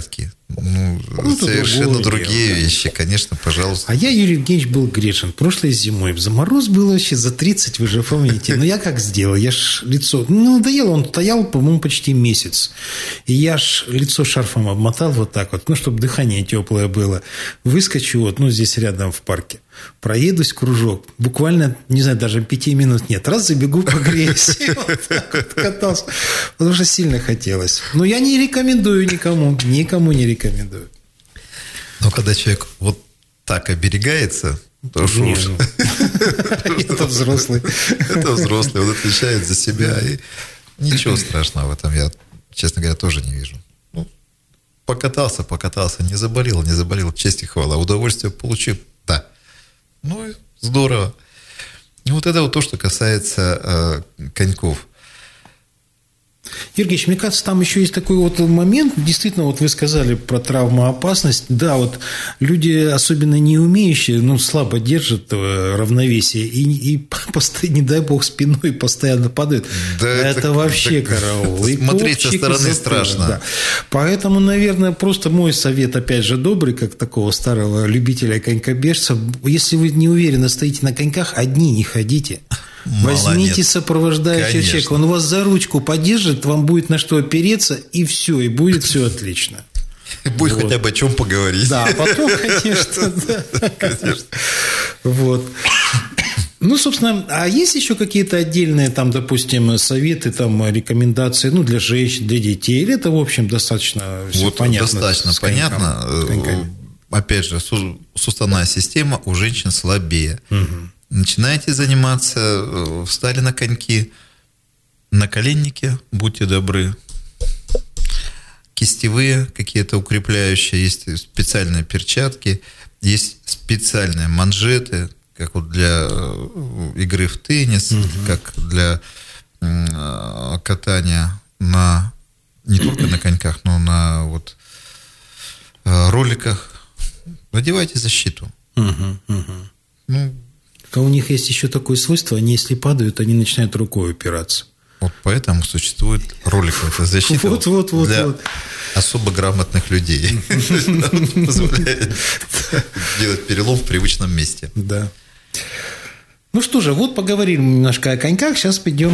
Ну, Ну, это совершенно другое другие дело, да. вещи, конечно, пожалуйста. А я, Юрий Евгеньевич, был грешен. Прошлой зимой. За мороз было вообще за тридцать, вы же помните. Но я как сделал? Я ж лицо... Ну, надоело, он стоял, по-моему, почти месяц. И я ж лицо шарфом обмотал вот так вот, ну, чтобы дыхание теплое было. Выскочу вот, ну, здесь рядом в парке. Проедусь кружок. Буквально, не знаю, даже пяти минут нет. Раз забегу, погреюсь. И вот так вот катался. Потому что сильно хотелось. Но я не рекомендую никому. Никому не рекомендую. Но когда человек вот так оберегается, то что уж. Это взрослый. Это взрослый, он отвечает за себя. И ничего страшного в этом я, честно говоря, тоже не вижу. Ну, покатался, покатался, не заболел, не заболел, честь и хвала. Удовольствие получил, да. Ну, и здорово. И вот это вот то, что касается э, коньков. Юрий Ильич, мне кажется, там еще есть такой вот момент, действительно, вот вы сказали про травмоопасность, да, вот люди, особенно не умеющие, ну, слабо держат равновесие и, и не дай бог, спиной постоянно падают. Да это, это вообще так, караул. И смотреть со стороны страшно. Да. Поэтому, наверное, просто мой совет, опять же, добрый, как такого старого любителя конькобежца, если вы не уверенно стоите на коньках, одни не ходите. Возьмите Молодец. Сопровождающего Конечно. Человека, он вас за ручку поддержит, вам будет на что опереться, и все, и будет все отлично. Будет вот. Хотя бы о чем поговорить. Да, потом, конечно, да. Конечно. Вот. Ну, собственно, а есть еще какие-то отдельные, там, допустим, советы, там, рекомендации, ну, для женщин, для детей, или это, в общем, достаточно все вот понятно? Достаточно понятно. Опять же, суставная система у женщин слабее. Угу. Начинаете заниматься, встали на коньки, наколенники, будьте добры, кистевые какие-то укрепляющие, есть специальные перчатки, есть специальные манжеты, как вот для игры в теннис, угу. как для катания на, не только на коньках, но на вот роликах. Надевайте защиту. Угу, угу. Ну, а у них есть еще такое свойство, они если падают, они начинают рукой упираться. Вот поэтому существует роликовая защита вот, вот, вот, для вот. особо грамотных людей. Позволяет делать перелом в привычном месте. Да. Ну что же, вот поговорим немножко о коньках, сейчас пойдем.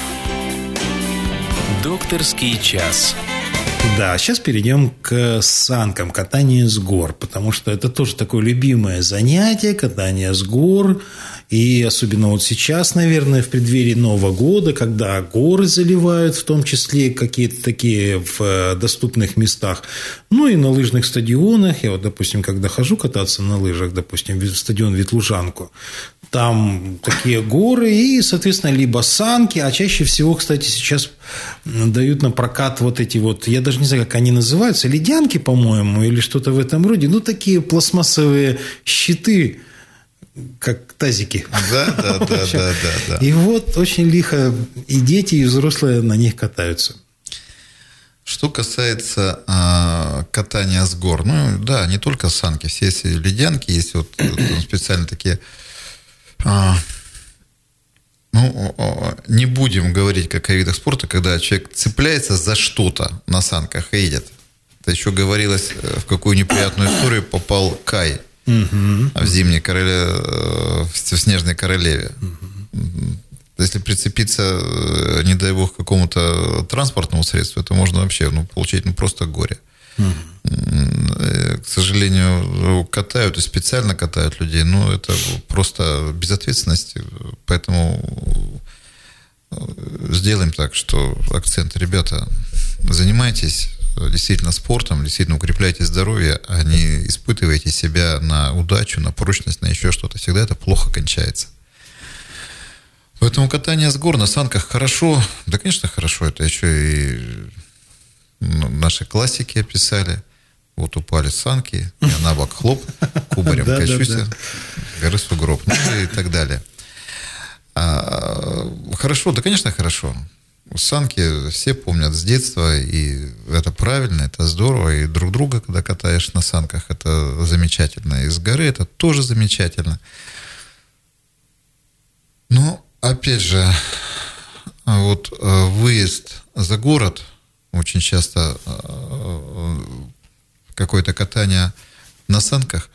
Докторский час. Да, сейчас перейдем к санкам, катанию с гор, потому что это тоже такое любимое занятие, катание с гор, и особенно вот сейчас, наверное, в преддверии Нового года, когда горы заливают, в том числе какие-то такие в доступных местах, ну и на лыжных стадионах. Я вот, допустим, когда хожу кататься на лыжах, допустим, в стадион Ветлужанку, там такие горы и, соответственно, либо санки, а чаще всего, кстати, сейчас дают на прокат вот эти вот, я даже не знаю, как они называются, ледянки, по-моему, или что-то в этом роде, ну, такие пластмассовые щиты, как тазики. Да, да, да, да, да, да. И вот очень лихо и дети, и взрослые на них катаются. Что касается а, катания с гор, ну, да, не только санки, все есть ледянки, есть вот специально такие... А, ну, не будем говорить как о видах спорта, когда человек цепляется за что-то на санках и едет. Это еще говорилось, в какую неприятную историю попал Кай угу. в зимней короле, в снежной королеве. Угу. Если прицепиться, не дай бог, к какому-то транспортному средству, это можно вообще ну, получить ну, просто горе. Угу. К сожалению, катают и специально катают людей, но это просто безответственность, поэтому сделаем так, что акцент, ребята, занимайтесь действительно спортом, действительно укрепляйте здоровье, а не испытывайте себя на удачу, на прочность, на еще что-то. Всегда это плохо кончается. Поэтому катание с гор на санках хорошо, да, конечно, хорошо, это еще и наши классики описали. Вот упали санки, я на бок хлоп, кубарем качусь, горы сугроб, ну и так далее. А, хорошо, да, конечно, хорошо. Санки все помнят с детства, и это правильно, это здорово, и друг друга, когда катаешь на санках, это замечательно, и с горы это тоже замечательно. Но, опять же, вот выезд за город очень часто какое-то катание на санках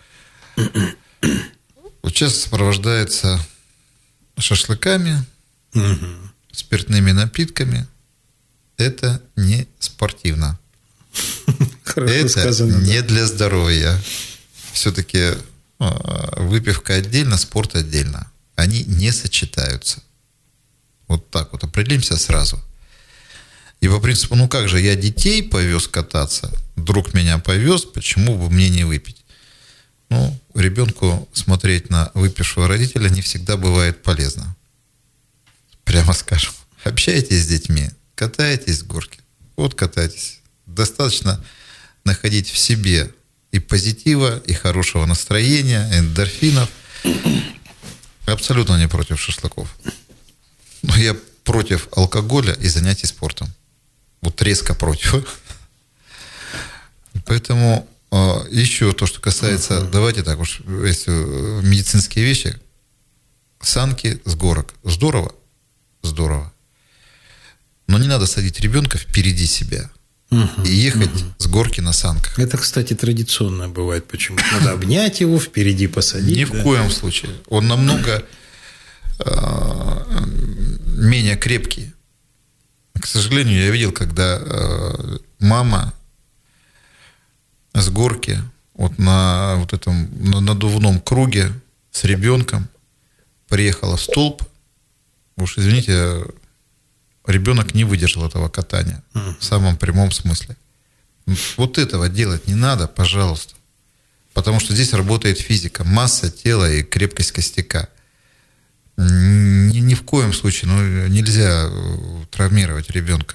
часто сопровождается шашлыками, угу. спиртными напитками. Это не спортивно. Хорошо это сказано, не да. для здоровья. Все-таки выпивка отдельно, спорт отдельно. Они не сочетаются. Вот так вот определимся сразу. И по принципу, ну как же, я детей повез кататься, друг меня повез, почему бы мне не выпить? Ну, ребенку смотреть на выпившего родителя не всегда бывает полезно. Прямо скажем. Общайтесь с детьми, катайтесь с горки. Вот катайтесь. Достаточно находить в себе и позитива, и хорошего настроения, эндорфинов. Абсолютно не против шашлыков. Но я против алкоголя и занятий спортом. Вот резко против. Поэтому э, еще то, что касается, uh-huh. давайте так уж, если медицинские вещи, санки с горок. Здорово? Здорово. Но не надо садить ребенка впереди себя. Uh-huh. И ехать uh-huh. с горки на санках. Это, кстати, традиционно бывает. Почему-то надо обнять его, впереди посадить. Ни да? в коем случае. Он намного э, менее крепкий. К сожалению, я видел, когда э, мама с горки вот на вот этом на надувном круге с ребенком приехала в столб. Уж извините, ребенок не выдержал этого катания mm. в самом прямом смысле. Вот этого делать не надо, пожалуйста. Потому что здесь работает физика, масса тела и крепкость костяка. Ни, ни в коем случае ну, нельзя травмировать ребенка.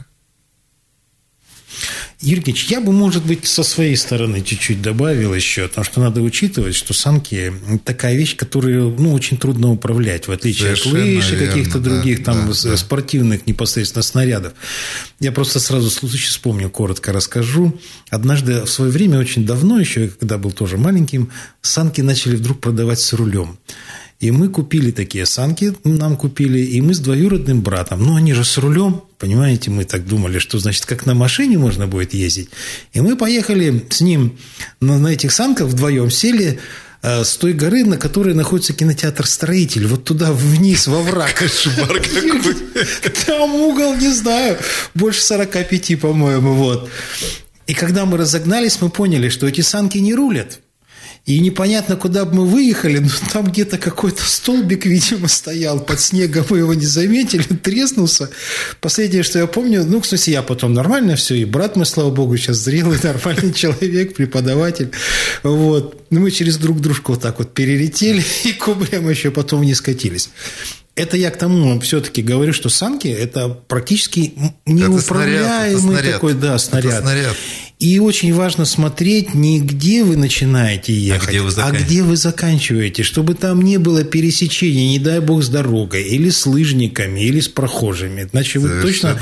Юрьевич, я бы, может быть, со своей стороны чуть-чуть добавил еще, потому что надо учитывать, что санки – такая вещь, которую ну, очень трудно управлять, в отличие Совершенно от лыж и каких-то да, других там, да, спортивных да. непосредственно снарядов. Я просто сразу случай вспомню, коротко расскажу. Однажды, в свое время, очень давно, еще когда был тоже маленьким, санки начали вдруг продавать с рулем. И мы купили такие санки, нам купили, и мы с двоюродным братом, ну, они же с рулем, понимаете, мы так думали, что, значит, как на машине можно будет ездить. И мы поехали с ним на, на этих санках вдвоем, сели э, с той горы, на которой находится кинотеатр «Строитель», вот туда вниз, во враг. Кошмар какой. Там угол, не знаю, больше сорока пяти, по-моему, вот. И когда мы разогнались, мы поняли, что эти санки не рулят. И непонятно, куда бы мы выехали, но там где-то какой-то столбик, видимо, стоял под снегом, мы его не заметили, треснулся. Последнее, что я помню, ну, кстати, я потом нормально все, и брат мой, слава богу, сейчас зрелый, нормальный человек, преподаватель. Вот. Мы через друг дружку вот так вот перелетели, и кубарем еще потом не скатились. Это я к тому все-таки говорю, что санки – это практически неуправляемый снаряд, это такой да, снаряд. Это снаряд. И очень важно смотреть не где вы начинаете ехать, а где вы, а где вы заканчиваете, чтобы там не было пересечений, не дай бог, с дорогой, или с лыжниками, или с прохожими. Иначе вы точно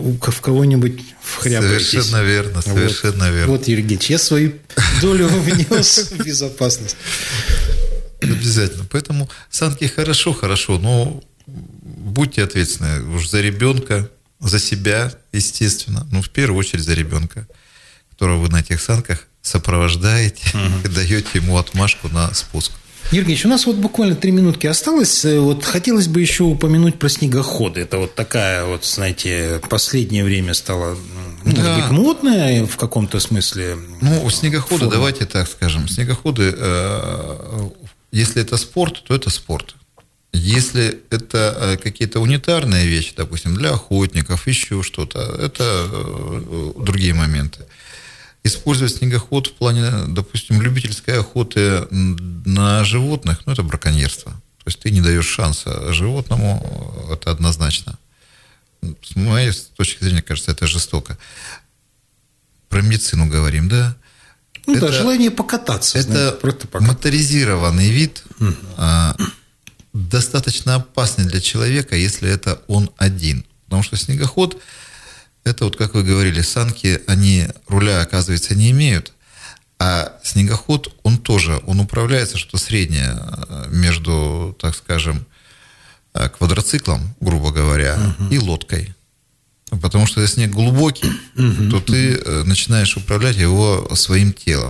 в кого-нибудь вхряпаетесь. Совершенно верно, совершенно вот. верно. Вот, Евгений, я свою долю внес в безопасность. Обязательно. Поэтому санки хорошо, хорошо, но будьте ответственны уж за ребенка, за себя, естественно, ну, в первую очередь за ребенка, которого вы на этих санках сопровождаете uh-huh. и даете ему отмашку на спуск. Юрий, у нас вот буквально три минутки осталось. Вот хотелось бы еще упомянуть про снегоходы. Это вот такая вот, знаете, последнее время стало, может да. быть, модная в каком-то смысле. Ну, у снегохода, форма. Давайте так скажем, снегоходы, э, если это спорт, то это спорт. Если это какие-то унитарные вещи, допустим, для охотников, еще что-то, это э, другие моменты. Использовать снегоход в плане, допустим, любительской охоты на животных, ну, это браконьерство. То есть ты не даешь шанса животному, это однозначно. С моей точки зрения, кажется, это жестоко. Про медицину говорим, да? Ну это, да, желание покататься. Это знаете, просто покататься. Моторизированный вид, mm. а, достаточно опасный для человека, если это он один. Потому что снегоход... Это вот, как вы говорили, санки, они руля, оказывается, не имеют, а снегоход, он тоже, он управляется что-то среднее между, так скажем, квадроциклом, грубо говоря, uh-huh. и лодкой. Потому что если снег глубокий, то ты начинаешь управлять его своим телом.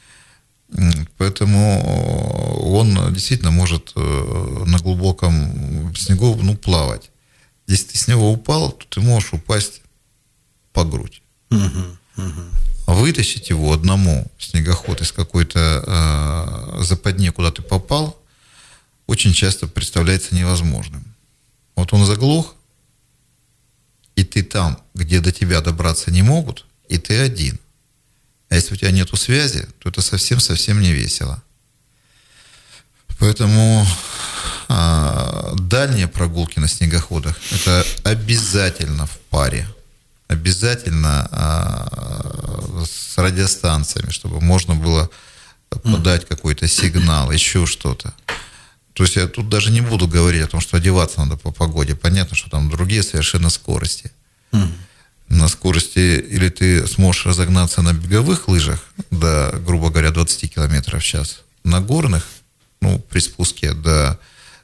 Поэтому он действительно может на глубоком снегу, ну, плавать. Если ты с него упал, то ты можешь упасть по грудь. Вытащить его одному, снегоход, из какой-то западни, куда ты попал, очень часто представляется невозможным. Вот он заглох, и ты там, где до тебя добраться не могут, и ты один. А если у тебя нету связи, то это совсем-совсем не весело. Поэтому а, дальние прогулки на снегоходах – это обязательно в паре. Обязательно а, с радиостанциями, чтобы можно было подать какой-то сигнал, еще что-то. То есть я тут даже не буду говорить о том, что одеваться надо по погоде. Понятно, что там другие совершенно скорости. Mm. На скорости или ты сможешь разогнаться на беговых лыжах до, грубо говоря, двадцать километров в час. На горных, ну, при спуске до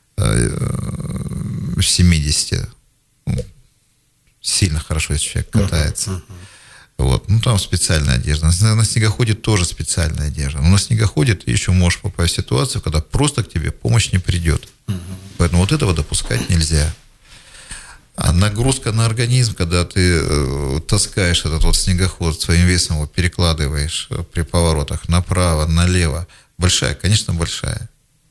э, семьдесят. Ну, сильно хорошо, если человек катается. Uh-huh. Вот. Ну, там специальная одежда. На, на снегоходе тоже специальная одежда. Но на снегоходе ты еще можешь попасть в ситуацию, когда просто к тебе помощь не придет. Uh-huh. Поэтому вот этого допускать нельзя. А нагрузка на организм, когда ты э, таскаешь этот вот снегоход, своим весом его перекладываешь э, при поворотах направо, налево, большая, конечно, большая.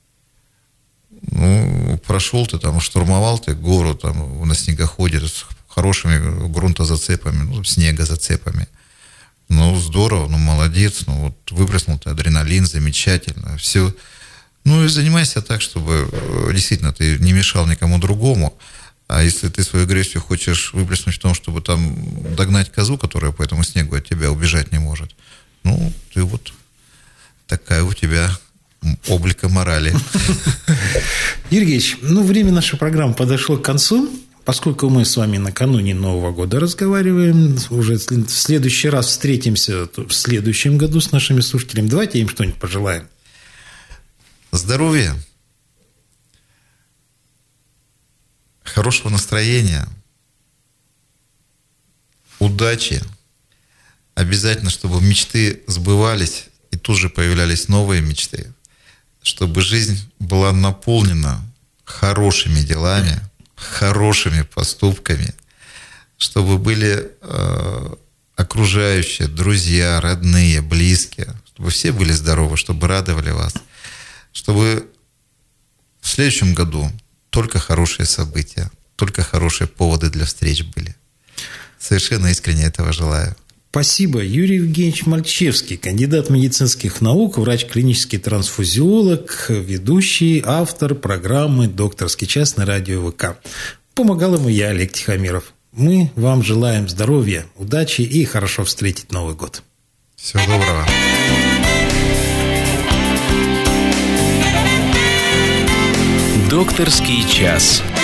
Ну, прошел ты там, штурмовал ты гору там на снегоходе с хорошими грунтозацепами, ну, снегозацепами. Ну, здорово, ну, молодец, ну, вот выплеснул ты адреналин, замечательно, все. Ну, и занимайся так, чтобы действительно ты не мешал никому другому. А если ты свою агрессию хочешь выплеснуть в том, чтобы там догнать козу, которая по этому снегу от тебя убежать не может, ну, ты вот такая у тебя облика морали. Юрий Ильич, ну, время нашей программы подошло к концу. Поскольку мы с вами накануне Нового года разговариваем, уже в следующий раз встретимся в следующем году с нашими слушателями, давайте им что-нибудь пожелаем. Здоровья, хорошего настроения, удачи. Обязательно, чтобы мечты сбывались и тут же появлялись новые мечты. Чтобы жизнь была наполнена хорошими делами, хорошими поступками, чтобы были э, окружающие, друзья, родные, близкие, чтобы все были здоровы, чтобы радовали вас, чтобы в следующем году только хорошие события, только хорошие поводы для встреч были. Совершенно искренне этого желаю. Спасибо. Юрий Евгеньевич Мальчевский, кандидат медицинских наук, врач-клинический трансфузиолог, ведущий, автор программы «Докторский час» на радио ВК. Помогал ему я, Олег Тихомиров. Мы вам желаем здоровья, удачи и хорошо встретить Новый год. Всего доброго. «Докторский час».